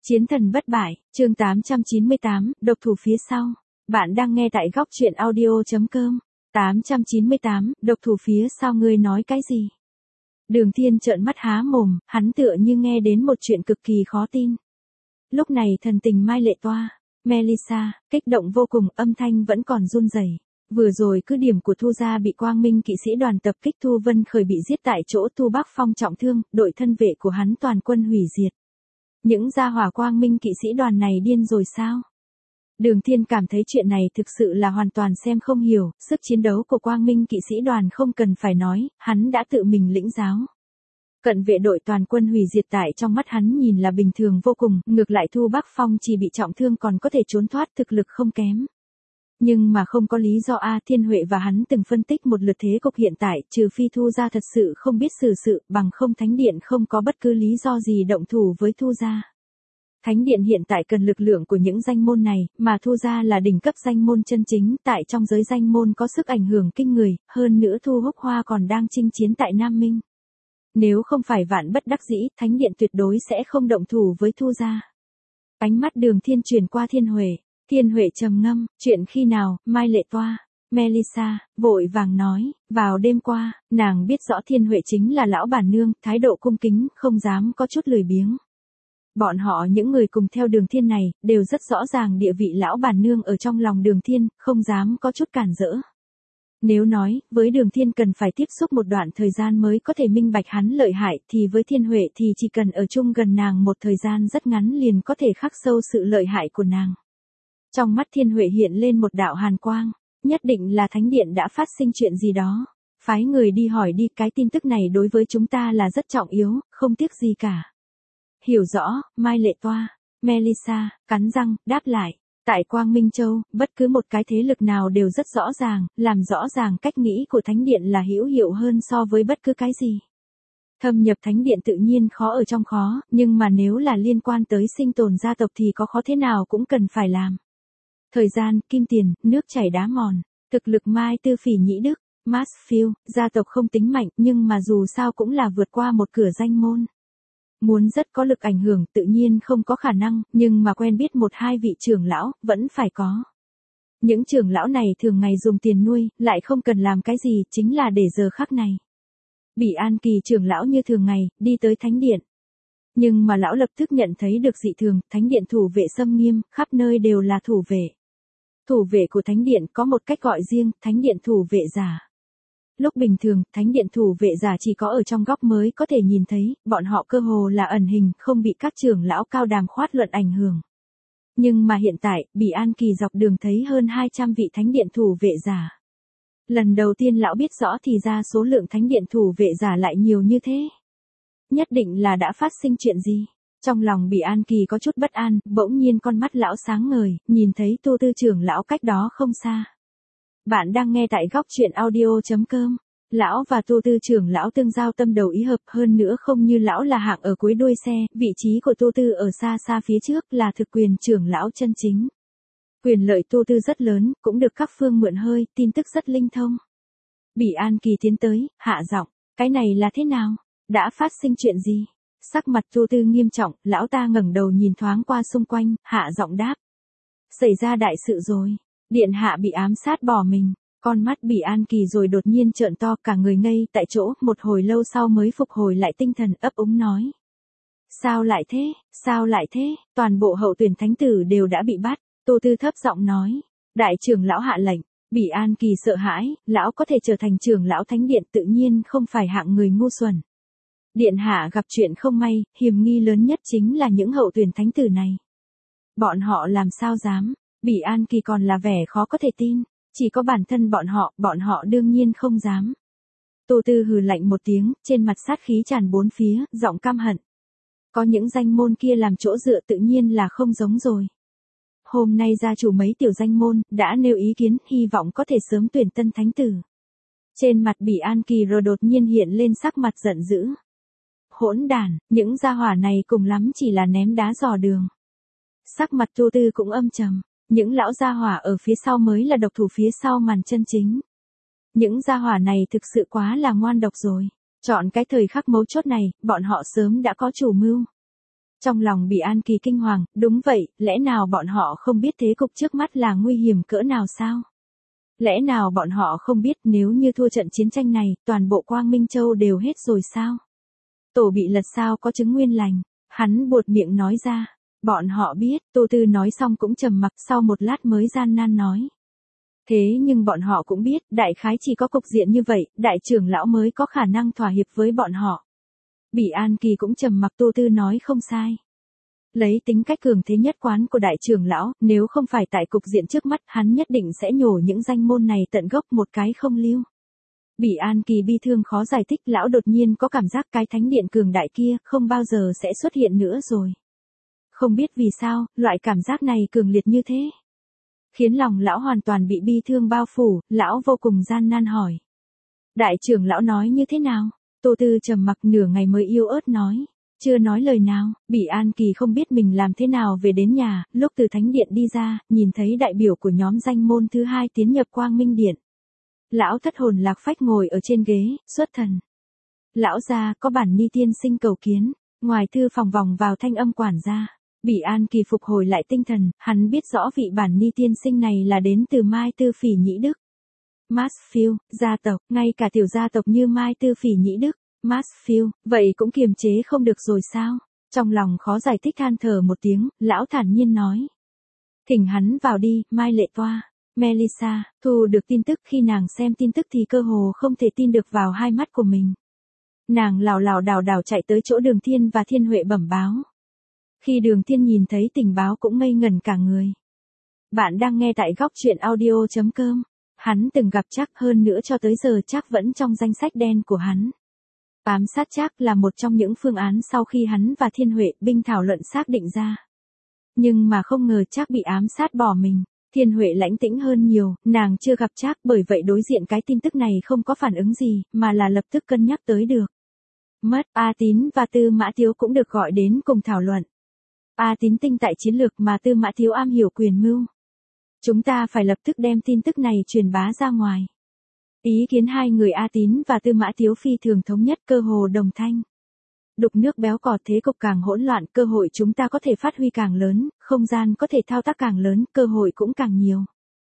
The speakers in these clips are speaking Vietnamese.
Chiến thần bất bại, chương 898, độc thủ phía sau. Bạn đang nghe tại góc truyện audio.com. 898, độc thủ phía sau ngươi nói cái gì? Đường Thiên trợn mắt há mồm, hắn tựa như nghe đến một chuyện cực kỳ khó tin. Lúc này thần tình Mai Lệ Toa, Melissa, kích động vô cùng, âm thanh vẫn còn run rẩy. Vừa rồi cứ điểm của Thu gia bị Quang Minh kỵ sĩ đoàn tập kích, Thu Vân Khởi bị giết tại chỗ, Thu Bắc Phong trọng thương, đội thân vệ của hắn toàn quân hủy diệt. Những gia hỏa Quang Minh kỵ sĩ đoàn này điên rồi sao? Đường Thiên cảm thấy chuyện này thực sự là hoàn toàn xem không hiểu, sức chiến đấu của Quang Minh kỵ sĩ đoàn không cần phải nói, hắn đã tự mình lĩnh giáo. Cận vệ đội toàn quân hủy diệt tại trong mắt hắn nhìn là bình thường vô cùng, ngược lại Thu Bắc Phong chỉ bị trọng thương còn có thể trốn thoát, thực lực không kém. Nhưng mà không có lý do A. Thiên Huệ và hắn từng phân tích một lượt thế cục hiện tại, trừ phi Thu gia thật sự không biết xử sự, bằng không Thánh Điện không có bất cứ lý do gì động thủ với Thu gia. Thánh Điện hiện tại cần lực lượng của những danh môn này, mà Thu gia là đỉnh cấp danh môn chân chính, tại trong giới danh môn có sức ảnh hưởng kinh người, hơn nữa Thu Húc Hoa còn đang chinh chiến tại Nam Minh. Nếu không phải vạn bất đắc dĩ, Thánh Điện tuyệt đối sẽ không động thủ với Thu gia. Ánh mắt Đường Thiên chuyển qua Thiên Huệ. Thiên Huệ trầm ngâm, chuyện khi nào? Mai Lệ Toa, Melissa, vội vàng nói, vào đêm qua, nàng biết rõ Thiên Huệ chính là lão bản nương, thái độ cung kính, không dám có chút lười biếng. Bọn họ những người cùng theo Đường Thiên này, đều rất rõ ràng địa vị lão bản nương ở trong lòng Đường Thiên, không dám có chút cản rỡ. Nếu nói, với Đường Thiên cần phải tiếp xúc một đoạn thời gian mới có thể minh bạch hắn lợi hại, thì với Thiên Huệ thì chỉ cần ở chung gần nàng một thời gian rất ngắn liền có thể khắc sâu sự lợi hại của nàng. Trong mắt Thiên Huệ hiện lên một đạo hàn quang, nhất định là Thánh Điện đã phát sinh chuyện gì đó. Phái người đi hỏi đi, cái tin tức này đối với chúng ta là rất trọng yếu, không tiếc gì cả. Hiểu rõ, Mai Lệ Toa, Melissa, cắn răng, đáp lại. Tại Quang Minh Châu, bất cứ một cái thế lực nào đều rất rõ ràng, làm rõ ràng cách nghĩ của Thánh Điện là hữu hiệu hơn so với bất cứ cái gì. Thâm nhập Thánh Điện tự nhiên khó ở trong khó, nhưng mà nếu là liên quan tới sinh tồn gia tộc thì có khó thế nào cũng cần phải làm. Thời gian, kim tiền, nước chảy đá mòn, thực lực Mai Tư Phỉ Nhĩ Đức, Marsfield, gia tộc không tính mạnh nhưng mà dù sao cũng là vượt qua một cửa danh môn. Muốn rất có lực ảnh hưởng tự nhiên không có khả năng, nhưng mà quen biết một hai vị trưởng lão, vẫn phải có. Những trưởng lão này thường ngày dùng tiền nuôi, lại không cần làm cái gì, chính là để giờ khắc này. Bỉ An Kỳ trưởng lão như thường ngày, đi tới Thánh Điện. Nhưng mà lão lập tức nhận thấy được dị thường, Thánh Điện thủ vệ xâm nghiêm, khắp nơi đều là thủ vệ. Thủ vệ của Thánh Điện có một cách gọi riêng, Thánh Điện thủ vệ giả. Lúc bình thường, Thánh Điện thủ vệ giả chỉ có ở trong góc mới có thể nhìn thấy, bọn họ cơ hồ là ẩn hình, không bị các trưởng lão cao đàm khoát luận ảnh hưởng. Nhưng mà hiện tại, Bỉ An Kỳ dọc đường thấy hơn 200 vị Thánh Điện thủ vệ giả. Lần đầu tiên lão biết rõ thì ra số lượng Thánh Điện thủ vệ giả lại nhiều như thế. Nhất định là đã phát sinh chuyện gì? Trong lòng Bỉ An Kỳ có chút bất an, bỗng nhiên con mắt lão sáng ngời, nhìn thấy Tu Tư trưởng lão cách đó không xa. Bạn đang nghe tại góc truyện audio.com. Lão và Tu Tư trưởng lão tương giao tâm đầu ý hợp, hơn nữa không như lão là hạng ở cuối đuôi xe, vị trí của Tu Tư ở xa xa phía trước là thực quyền trưởng lão chân chính. Quyền lợi Tu Tư rất lớn, cũng được các phương mượn hơi, tin tức rất linh thông. Bỉ An Kỳ tiến tới, hạ giọng, cái này là thế nào? Đã phát sinh chuyện gì? Sắc mặt Tu Tư nghiêm trọng, lão ta ngẩng đầu nhìn thoáng qua xung quanh, hạ giọng đáp. Xảy ra đại sự rồi. Điện hạ bị ám sát bỏ mình. Con mắt Bỉ An Kỳ rồi đột nhiên trợn to, cả người ngây tại chỗ, một hồi lâu sau mới phục hồi lại tinh thần, ấp úng nói. Sao lại thế? Sao lại thế? Toàn bộ hậu tuyển thánh tử đều đã bị bắt. Tu Tư thấp giọng nói. Đại trưởng lão hạ lệnh. Bỉ An Kỳ sợ hãi, lão có thể trở thành trưởng lão Thánh Điện tự nhiên không phải hạng người ngu xuẩn. Điện hạ gặp chuyện không may, hiểm nghi lớn nhất chính là những hậu tuyển thánh tử này. Bọn họ làm sao dám? Bỉ An Kỳ còn là vẻ khó có thể tin, chỉ có bản thân bọn họ đương nhiên không dám. Tu Tư hừ lạnh một tiếng, trên mặt sát khí tràn bốn phía, giọng căm hận. Có những danh môn kia làm chỗ dựa tự nhiên là không giống rồi. Hôm nay gia chủ mấy tiểu danh môn, đã nêu ý kiến, hy vọng có thể sớm tuyển tân thánh tử. Trên mặt Bỉ An Kỳ rồi đột nhiên hiện lên sắc mặt giận dữ. Hỗn đản, những gia hỏa này cùng lắm chỉ là ném đá dò đường. Sắc mặt Tu Tư cũng âm trầm. Những lão gia hỏa ở phía sau mới là độc thủ phía sau màn chân chính. Những gia hỏa này thực sự quá là ngoan độc rồi. Chọn cái thời khắc mấu chốt này, bọn họ sớm đã có chủ mưu. Trong lòng Bỉ An Kỳ kinh hoàng, đúng vậy, lẽ nào bọn họ không biết thế cục trước mắt là nguy hiểm cỡ nào sao? Lẽ nào bọn họ không biết nếu như thua trận chiến tranh này, toàn bộ Quang Minh Châu đều hết rồi sao? Tổ bị lật sao có chứng nguyên lành, hắn buột miệng nói ra. Bọn họ biết, Tô Tư nói xong cũng trầm mặc, sau một lát mới gian nan nói. Thế nhưng bọn họ cũng biết, đại khái chỉ có cục diện như vậy, đại trưởng lão mới có khả năng thỏa hiệp với bọn họ. Bỉ An Kỳ cũng trầm mặc, Tô Tư nói không sai. Lấy tính cách cường thế nhất quán của đại trưởng lão, nếu không phải tại cục diện trước mắt, hắn nhất định sẽ nhổ những danh môn này tận gốc một cái không lưu. Bỉ An Kỳ bi thương khó giải thích, lão đột nhiên có cảm giác cái thánh điện cường đại kia không bao giờ sẽ xuất hiện nữa rồi. Không biết vì sao, loại cảm giác này cường liệt như thế. Khiến lòng lão hoàn toàn bị bi thương bao phủ, lão vô cùng gian nan hỏi. Đại trưởng lão nói như thế nào? Tô Tư trầm mặc nửa ngày mới yếu ớt nói. Chưa nói lời nào, Bỉ An Kỳ không biết mình làm thế nào về đến nhà, lúc từ thánh điện đi ra, nhìn thấy đại biểu của nhóm danh môn thứ hai tiến nhập Quang Minh Điện. Lão thất hồn lạc phách ngồi ở trên ghế, xuất thần. Lão gia có bản ni tiên sinh cầu kiến, ngoài thư phòng vòng vào thanh âm quản gia. Bỉ An Kỳ phục hồi lại tinh thần, hắn biết rõ vị bản ni tiên sinh này là đến từ Mai Tư Phỉ Nhĩ Đức. Marsfield, gia tộc, ngay cả tiểu gia tộc như Mai Tư Phỉ Nhĩ Đức, Marsfield, vậy cũng kiềm chế không được rồi sao? Trong lòng khó giải thích, than thở một tiếng, lão thản nhiên nói. Thỉnh hắn vào đi, Mai Lệ Toa. Melissa, thu được tin tức, khi nàng xem tin tức thì cơ hồ không thể tin được vào hai mắt của mình. Nàng lảo lảo đảo đảo chạy tới chỗ Đường Thiên và Thiên Huệ bẩm báo. Khi Đường Thiên nhìn thấy tình báo cũng ngây ngẩn cả người. Bạn đang nghe tại góc truyện audio.com. Hắn từng gặp Trác, hơn nữa cho tới giờ Trác vẫn trong danh sách đen của hắn. Ám sát Trác là một trong những phương án sau khi hắn và Thiên Huệ binh thảo luận xác định ra. Nhưng mà không ngờ Trác bị ám sát bỏ mình. Thiên Huệ lãnh tĩnh hơn nhiều, nàng chưa gặp Trác, bởi vậy đối diện cái tin tức này không có phản ứng gì, mà là lập tức cân nhắc tới được. Mất, A Tín và Tư Mã Tiếu cũng được gọi đến cùng thảo luận. A Tín tinh tại chiến lược mà Tư Mã Tiếu am hiểu quyền mưu. Chúng ta phải lập tức đem tin tức này truyền bá ra ngoài. Ý kiến hai người A Tín và Tư Mã Tiếu phi thường thống nhất, cơ hồ đồng thanh. Đục nước béo cò, thế cục càng hỗn loạn, cơ hội chúng ta có thể phát huy càng lớn, không gian có thể thao tác càng lớn, cơ hội cũng càng nhiều.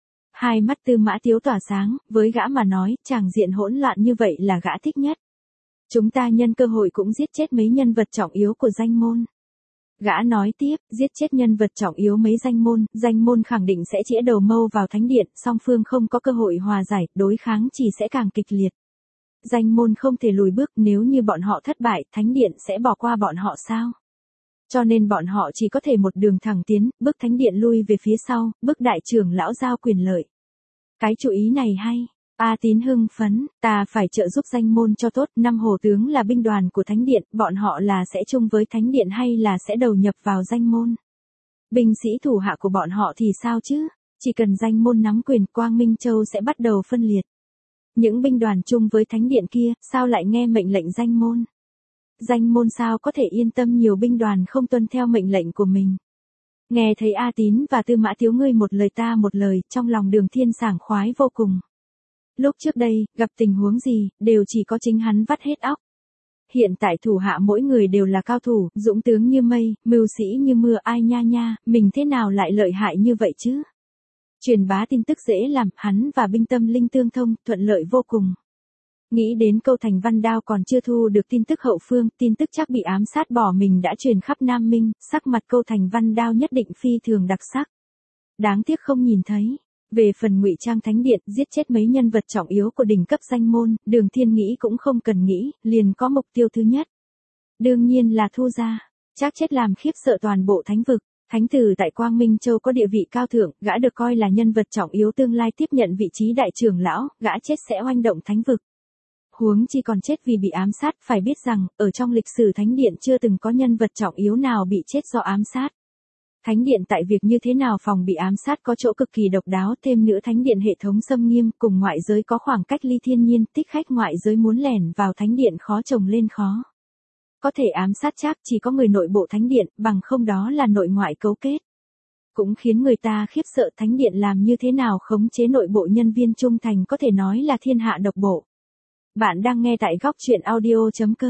Hai mắt Tư Mã Tiếu tỏa sáng, với gã mà nói, tràng diện hỗn loạn như vậy là gã thích nhất. Chúng ta nhân cơ hội cũng giết chết mấy nhân vật trọng yếu của danh môn. Gã nói tiếp, giết chết nhân vật trọng yếu mấy danh môn khẳng định sẽ chĩa đầu mâu vào thánh điện, song phương không có cơ hội hòa giải, đối kháng chỉ sẽ càng kịch liệt. Danh môn không thể lùi bước, nếu như bọn họ thất bại, thánh điện sẽ bỏ qua bọn họ sao? Cho nên bọn họ chỉ có thể một đường thẳng tiến, bức thánh điện lui về phía sau, bức đại trưởng lão giao quyền lợi. Cái chủ ý này hay. A Tín hưng phấn, ta phải trợ giúp danh môn cho tốt, năm hồ tướng là binh đoàn của thánh điện, bọn họ là sẽ chung với thánh điện hay là sẽ đầu nhập vào danh môn? Binh sĩ thủ hạ của bọn họ thì sao chứ? Chỉ cần danh môn nắm quyền, Quang Minh Châu sẽ bắt đầu phân liệt. Những binh đoàn chung với thánh điện kia, sao lại nghe mệnh lệnh danh môn? Danh môn sao có thể yên tâm nhiều binh đoàn không tuân theo mệnh lệnh của mình? Nghe thấy A Tín và Tư Mã Tiếu ngươi một lời ta một lời, trong lòng Đường Thiên sảng khoái vô cùng. Lúc trước đây, gặp tình huống gì, đều chỉ có chính hắn vắt hết óc. Hiện tại thủ hạ mỗi người đều là cao thủ, dũng tướng như mây, mưu sĩ như mưa, ai nha nha, mình thế nào lại lợi hại như vậy chứ? Truyền bá tin tức dễ làm, hắn và binh tâm linh tương thông, thuận lợi vô cùng. Nghĩ đến Câu Thành Văn Đao còn chưa thu được tin tức hậu phương, tin tức chắc bị ám sát bỏ mình đã truyền khắp Nam Minh, sắc mặt Câu Thành Văn Đao nhất định phi thường đặc sắc. Đáng tiếc không nhìn thấy. Về phần ngụy trang thánh điện, giết chết mấy nhân vật trọng yếu của đỉnh cấp danh môn, Đường Thiên nghĩ cũng không cần nghĩ, liền có mục tiêu thứ nhất. Đương nhiên là Thu gia. Trác chết làm khiếp sợ toàn bộ thánh vực. Thánh tử tại Quang Minh Châu có địa vị cao thượng, gã được coi là nhân vật trọng yếu tương lai tiếp nhận vị trí đại trưởng lão, gã chết sẽ oanh động thánh vực. Huống chi còn chết vì bị ám sát, phải biết rằng, ở trong lịch sử thánh điện chưa từng có nhân vật trọng yếu nào bị chết do ám sát. Thánh điện tại việc như thế nào phòng bị ám sát có chỗ cực kỳ độc đáo, thêm nữa thánh điện hệ thống xâm nghiêm, cùng ngoại giới có khoảng cách ly thiên nhiên, thích khách ngoại giới muốn lẻn vào thánh điện khó chồng lên khó. Có thể ám sát Trác chỉ có người nội bộ thánh điện, bằng không đó là nội ngoại cấu kết. Cũng khiến người ta khiếp sợ, thánh điện làm như thế nào khống chế nội bộ nhân viên trung thành, có thể nói là thiên hạ độc bộ. Bạn đang nghe tại góc truyện audio.com.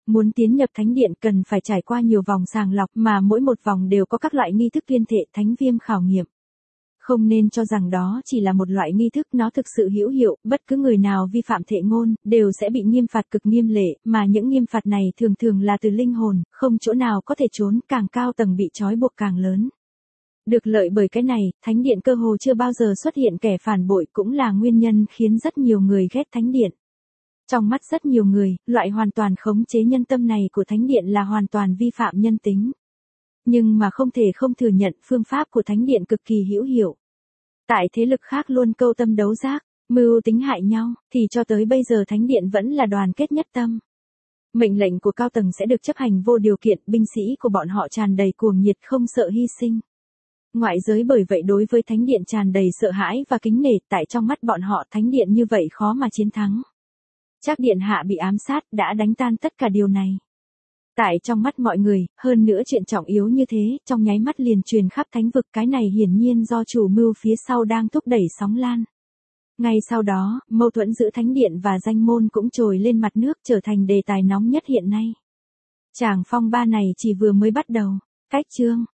Muốn tiến nhập thánh điện cần phải trải qua nhiều vòng sàng lọc mà mỗi một vòng đều có các loại nghi thức tuyên thệ thánh viêm khảo nghiệm. Không nên cho rằng đó chỉ là một loại nghi thức, nó thực sự hữu hiệu, bất cứ người nào vi phạm thệ ngôn, đều sẽ bị nghiêm phạt cực nghiêm lệ, mà những nghiêm phạt này thường thường là từ linh hồn, không chỗ nào có thể trốn, càng cao tầng bị trói buộc càng lớn. Được lợi bởi cái này, thánh điện cơ hồ chưa bao giờ xuất hiện kẻ phản bội, cũng là nguyên nhân khiến rất nhiều người ghét thánh điện. Trong mắt rất nhiều người, loại hoàn toàn khống chế nhân tâm này của thánh điện là hoàn toàn vi phạm nhân tính. Nhưng mà không thể không thừa nhận phương pháp của thánh điện cực kỳ hữu hiệu. Tại thế lực khác luôn câu tâm đấu giác, mưu tính hại nhau, thì cho tới bây giờ thánh điện vẫn là đoàn kết nhất tâm. Mệnh lệnh của cao tầng sẽ được chấp hành vô điều kiện, binh sĩ của bọn họ tràn đầy cuồng nhiệt không sợ hy sinh. Ngoại giới bởi vậy đối với thánh điện tràn đầy sợ hãi và kính nể, tại trong mắt bọn họ thánh điện như vậy khó mà chiến thắng. Trác điện hạ bị ám sát đã đánh tan tất cả điều này. Tại trong mắt mọi người, hơn nữa chuyện trọng yếu như thế, trong nháy mắt liền truyền khắp thánh vực, cái này hiển nhiên do chủ mưu phía sau đang thúc đẩy sóng lan. Ngay sau đó, mâu thuẫn giữa thánh điện và danh môn cũng trồi lên mặt nước, trở thành đề tài nóng nhất hiện nay. Tràng phong ba này chỉ vừa mới bắt đầu. Cách chương